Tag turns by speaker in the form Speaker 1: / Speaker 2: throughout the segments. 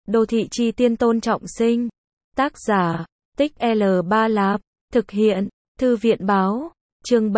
Speaker 1: Đô thị chi tiên Tôn Trọng Sinh. Tác giả, Tích L Ba Lạp. Thực hiện, Thư viện báo. Chương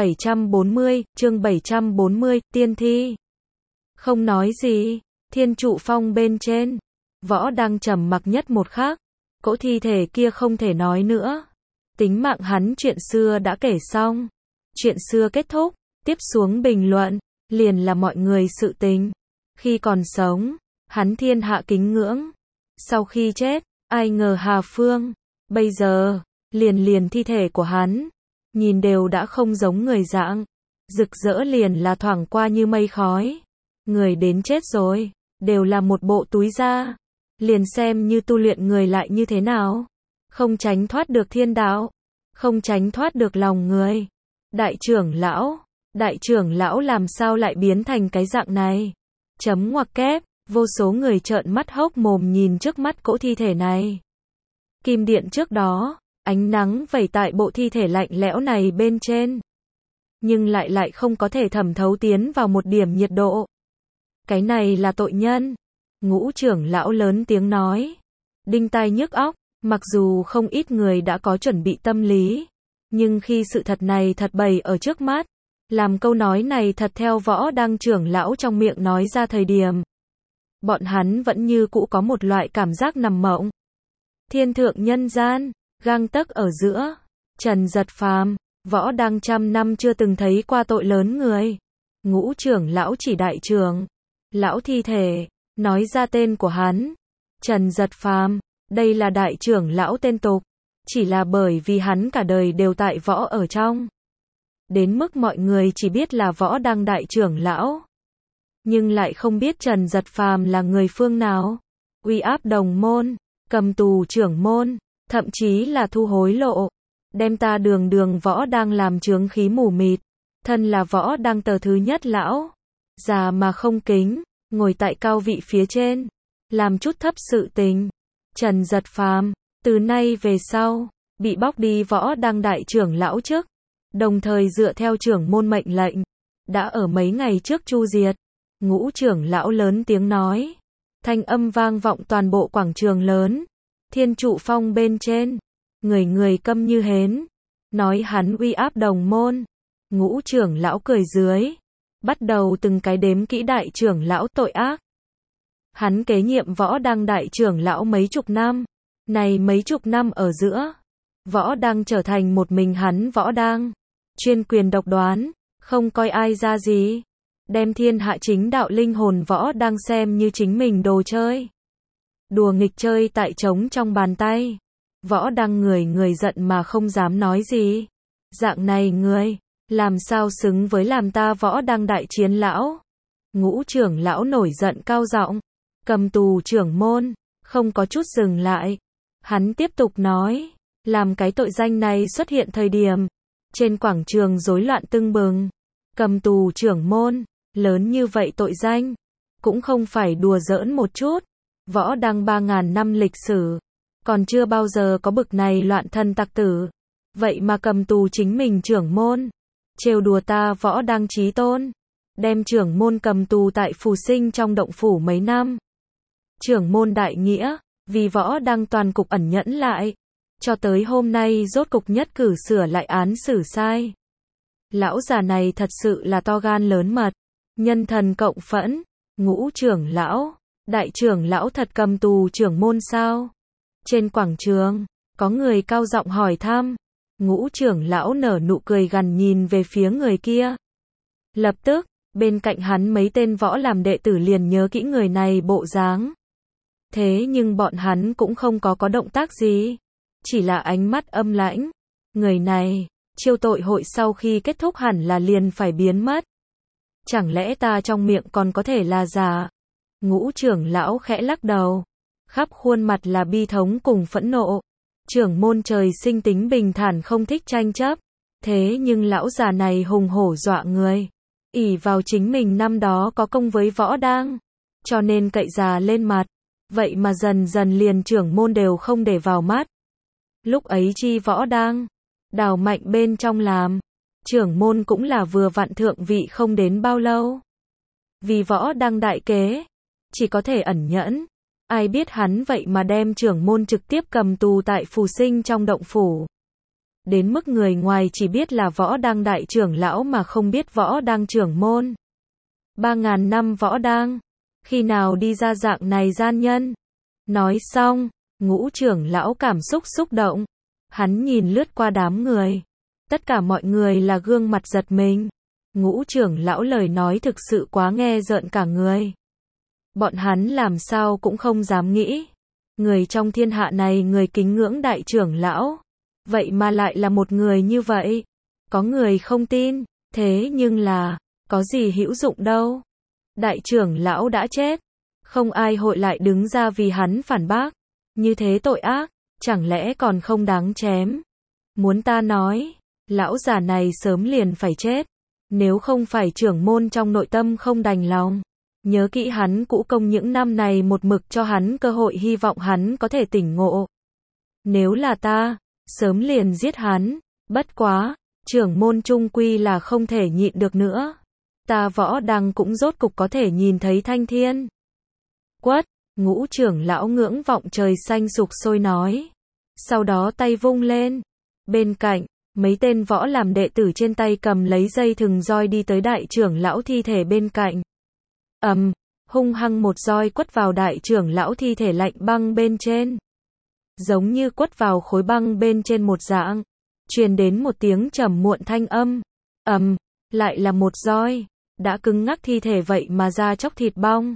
Speaker 1: 740, tiên thi. Không nói gì, thiên trụ phong bên trên. Võ đang trầm mặc nhất một khắc. Cỗ thi thể kia không thể nói nữa. Tính mạng hắn chuyện xưa đã kể xong. Chuyện xưa kết thúc, tiếp xuống bình luận, liền là mọi người sự tình. Khi còn sống, hắn thiên hạ kính ngưỡng. Sau khi chết, ai ngờ Hà Phương. Bây giờ, liền thi thể của hắn. Nhìn đều đã không giống người dạng. Rực rỡ liền là thoảng qua như mây khói. Người đến chết rồi, đều là một bộ túi da. Liền xem như tu luyện người lại như thế nào. Không tránh thoát được thiên đạo. Không tránh thoát được lòng người. Đại trưởng lão làm sao lại biến thành cái dạng này? Chấm ngoặc kép, vô số người trợn mắt hốc mồm nhìn trước mắt cỗ thi thể này. Kim điện trước đó, ánh nắng vẩy tại bộ thi thể lạnh lẽo này bên trên. Nhưng lại không có thể thẩm thấu tiến vào một điểm nhiệt độ. Cái này là tội nhân. Ngũ trưởng lão lớn tiếng nói. Đinh tai nhức óc, mặc dù không ít người đã có chuẩn bị tâm lý. Nhưng khi sự thật này thật bày ở trước mắt, làm câu nói này thật theo Võ Đăng trưởng lão trong miệng nói ra thời điểm. Bọn hắn vẫn như cũ có một loại cảm giác nằm mộng. Thiên thượng nhân gian, gang tấc ở giữa, Trần Giật Phàm, Võ Đăng trăm năm chưa từng thấy qua tội lớn người. Ngũ trưởng lão chỉ đại trưởng, lão thi thể, nói ra tên của hắn. Trần Giật Phàm, đây là đại trưởng lão tên tục, chỉ là bởi vì hắn cả đời đều tại võ ở trong. Đến mức mọi người chỉ biết là Võ Đăng đại trưởng lão. Nhưng lại không biết Trần Giật Phàm là người phương nào. Uy áp đồng môn, cầm tù trưởng môn, thậm chí là thu hối lộ. Đem ta đường Võ Đăng làm chướng khí mù mịt. Thân là Võ Đăng tờ thứ nhất lão. Già mà không kính, ngồi tại cao vị phía trên. Làm chút thấp sự tình. Trần Giật Phàm, từ nay về sau, bị bóc đi Võ Đăng đại trưởng lão chức. Đồng thời dựa theo trưởng môn mệnh lệnh. Đã ở mấy ngày trước chu diệt. Ngũ trưởng lão lớn tiếng nói. Thanh âm vang vọng toàn bộ quảng trường lớn. Thiên trụ phong bên trên. Người câm như hến. Nói hắn uy áp đồng môn. Ngũ trưởng lão cười dưới. Bắt đầu từng cái đếm kỹ đại trưởng lão tội ác. Hắn kế nhiệm Võ Đăng đại trưởng lão mấy chục năm. Này mấy chục năm ở giữa. Võ Đăng trở thành một mình hắn Võ Đăng. Chuyên quyền độc đoán. Không coi ai ra gì. Đem thiên hạ chính đạo linh hồn Võ Đăng xem như chính mình đồ chơi. Đùa nghịch chơi tại trống trong bàn tay. Võ Đăng người giận mà không dám nói gì. Dạng này người, làm sao xứng với làm ta Võ Đăng đại chiến lão. Ngũ trưởng lão nổi giận cao giọng, cầm tù trưởng môn, không có chút dừng lại. Hắn tiếp tục nói, làm cái tội danh này xuất hiện thời điểm. Trên quảng trường rối loạn tưng bừng. Cầm tù trưởng môn, lớn như vậy tội danh. Cũng không phải đùa giỡn một chút. Võ Đăng 3.000 năm lịch sử. Còn chưa bao giờ có bực này loạn thân tặc tử. Vậy mà cầm tù chính mình trưởng môn. Trêu đùa ta Võ Đăng chí tôn. Đem trưởng môn cầm tù tại Phù Sinh trong động phủ mấy năm. Trưởng môn đại nghĩa, vì Võ Đăng toàn cục ẩn nhẫn lại. Cho tới hôm nay rốt cục nhất cử sửa lại án xử sai. Lão già này thật sự là to gan lớn mật. Nhân thần cộng phẫn. Ngũ trưởng lão, đại trưởng lão thật cầm tù trưởng môn sao? Trên quảng trường, có người cao giọng hỏi thăm. Ngũ trưởng lão nở nụ cười gằn nhìn về phía người kia. Lập tức, bên cạnh hắn mấy tên võ làm đệ tử liền nhớ kỹ người này bộ dáng. Thế nhưng bọn hắn cũng không có động tác gì. Chỉ là ánh mắt âm lãnh. Người này, chiêu tội hội sau khi kết thúc hẳn là liền phải biến mất. Chẳng lẽ ta trong miệng còn có thể là giả? Ngũ trưởng lão khẽ lắc đầu. Khắp khuôn mặt là bi thống cùng phẫn nộ. Trưởng môn trời sinh tính bình thản không thích tranh chấp. Thế nhưng lão già này hùng hổ dọa người. Ỷ vào chính mình năm đó có công với Võ Đăng. Cho nên cậy già lên mặt. Vậy mà dần dần liền trưởng môn đều không để vào mắt. Lúc ấy chi Võ Đăng. Đào mạnh bên trong làm. Trưởng môn cũng là vừa vặn thượng vị không đến bao lâu. Vì Võ Đăng đại kế. Chỉ có thể ẩn nhẫn. Ai biết hắn vậy mà đem trưởng môn trực tiếp cầm tù tại phù sinh trong động phủ. Đến mức người ngoài chỉ biết là Võ Đăng đại trưởng lão mà không biết Võ Đăng trưởng môn. 3.000 năm Võ Đăng, khi nào đi ra dạng này gian nhân. Nói xong, Ngũ trưởng lão cảm xúc xúc động. Hắn nhìn lướt qua đám người. Tất cả mọi người là gương mặt giật mình. Ngũ trưởng lão lời nói thực sự quá nghe rợn cả người. Bọn hắn làm sao cũng không dám nghĩ. Người trong thiên hạ này người kính ngưỡng đại trưởng lão. Vậy mà lại là một người như vậy. Có người không tin. Thế nhưng là, có gì hữu dụng đâu. Đại trưởng lão đã chết. Không ai hội lại đứng ra vì hắn phản bác. Như thế tội ác, chẳng lẽ còn không đáng chém. Muốn ta nói, lão già này sớm liền phải chết. Nếu không phải trưởng môn trong nội tâm không đành lòng. Nhớ kỹ hắn cũ công những năm này một mực cho hắn cơ hội hy vọng hắn có thể tỉnh ngộ. Nếu là ta, sớm liền giết hắn. Bất quá, trưởng môn chung quy là không thể nhịn được nữa. Ta Võ Đăng cũng rốt cục có thể nhìn thấy thanh thiên. Quất, Ngũ trưởng lão ngưỡng vọng trời xanh sục sôi nói. Sau đó tay vung lên. Bên cạnh, mấy tên võ làm đệ tử trên tay cầm lấy dây thừng roi đi tới đại trưởng lão thi thể bên cạnh. Hung hăng một roi quất vào đại trưởng lão thi thể lạnh băng bên trên. Giống như quất vào khối băng bên trên một dạng. Truyền đến một tiếng trầm muộn thanh âm. Lại là một roi. Đã cứng ngắc thi thể vậy mà ra chóc thịt bong.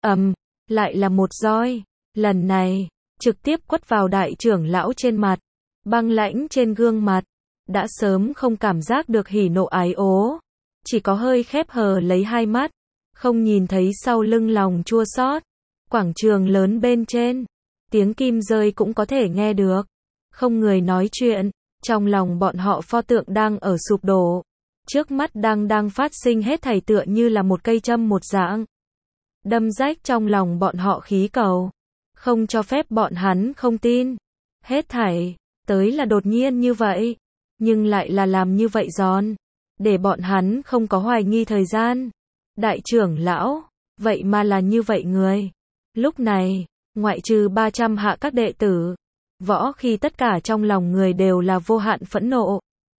Speaker 1: Lại là một roi. Lần này, trực tiếp quất vào đại trưởng lão trên mặt. Băng lãnh trên gương mặt. Đã sớm không cảm giác được hỉ nộ ái ố. Chỉ có hơi khép hờ lấy hai mắt. Không nhìn thấy sau lưng lòng chua xót. Quảng trường lớn bên trên. Tiếng kim rơi cũng có thể nghe được. Không người nói chuyện. Trong lòng bọn họ pho tượng đang ở sụp đổ. Trước mắt đang phát sinh hết thảy tựa như là một cây châm một dạng. Đâm rách trong lòng bọn họ khí cầu. Không cho phép bọn hắn không tin. Hết thảy, tới là đột nhiên như vậy. Nhưng lại là làm như vậy giòn. Để bọn hắn không có hoài nghi thời gian. Đại trưởng lão, vậy mà là như vậy người. Lúc này, ngoại trừ 300 hạ các đệ tử. Võ khi tất cả trong lòng người đều là vô hạn phẫn nộ.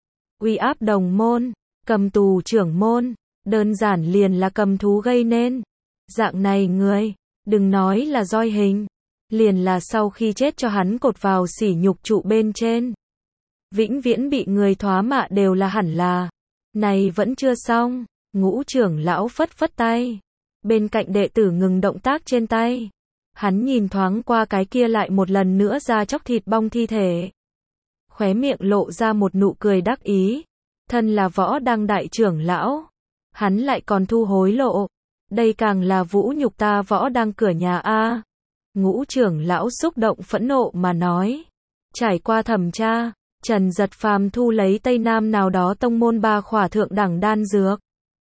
Speaker 1: Uy áp đồng môn, cầm tù trưởng môn. Đơn giản liền là cầm thú gây nên. Dạng này người, đừng nói là roi hình. Liền là sau khi chết cho hắn cột vào sỉ nhục trụ bên trên. Vĩnh viễn bị người thoá mạ đều là hẳn là. Này vẫn chưa xong. Ngũ trưởng lão phất phất tay. Bên cạnh đệ tử ngừng động tác trên tay. Hắn nhìn thoáng qua cái kia lại một lần nữa ra chóc thịt bong thi thể. Khóe miệng lộ ra một nụ cười đắc ý. Thân là Võ Đăng đại trưởng lão. Hắn lại còn thu hối lộ. Đây càng là vũ nhục ta Võ Đăng cửa nhà a. Ngũ trưởng lão xúc động phẫn nộ mà nói. Trải qua thẩm tra, Trần Giật Phàm thu lấy Tây Nam nào đó tông môn 3 khỏa thượng đẳng đan dược.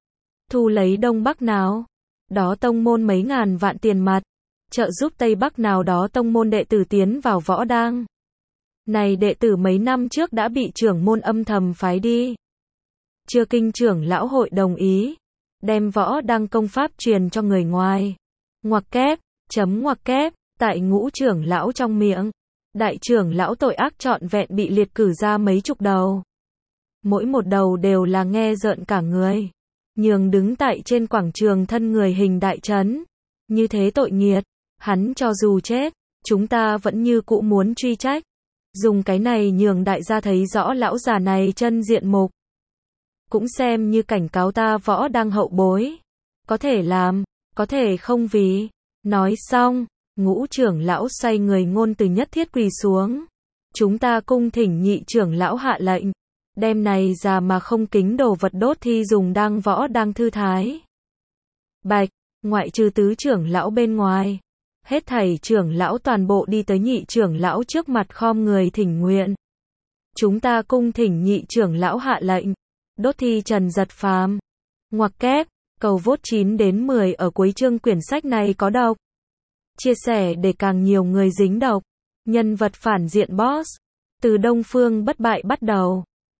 Speaker 1: Thu lấy Đông Bắc nào đó tông môn mấy ngàn vạn tiền mặt. Trợ giúp Tây Bắc nào đó tông môn đệ tử tiến vào Võ Đăng. Này đệ tử mấy năm trước đã bị trưởng môn âm thầm phái đi. Chưa kinh trưởng lão hội đồng ý. Đem Võ Đăng công pháp truyền cho người ngoài. Ngoặc kép, ngoặc kép, tại Ngũ trưởng lão trong miệng. Đại trưởng lão tội ác trọn vẹn bị liệt cử ra mấy chục đầu. Mỗi một đầu đều là nghe rợn cả người. Nhường đứng tại trên quảng trường thân người hình đại trấn. Như thế tội nghiệt. Hắn cho dù chết, chúng ta vẫn như cũ muốn truy trách. Dùng cái này nhường đại gia thấy rõ lão già này chân diện mục. Cũng xem như cảnh cáo ta Võ Đăng hậu bối. Có thể làm, có thể không vì. Nói xong, Ngũ trưởng lão xoay người ngôn từ nhất thiết quỳ xuống. Chúng ta cung thỉnh nhị trưởng lão hạ lệnh. Đem này già mà không kính đồ vật đốt thi dùng đang Võ Đăng thư thái. Bạch, ngoại trừ tứ trưởng lão bên ngoài. Hết thảy trưởng lão toàn bộ đi tới nhị trưởng lão trước mặt khom người thỉnh nguyện. Chúng ta cung thỉnh nhị trưởng lão hạ lệnh. Đốt thi Trần Giật Phàm. Ngoặc kép, cầu vote 9 đến 10 ở cuối chương quyển sách này có độc. Chia sẻ để càng nhiều người dính độc. Nhân vật phản diện boss. Từ Đông Phương bất bại bắt đầu.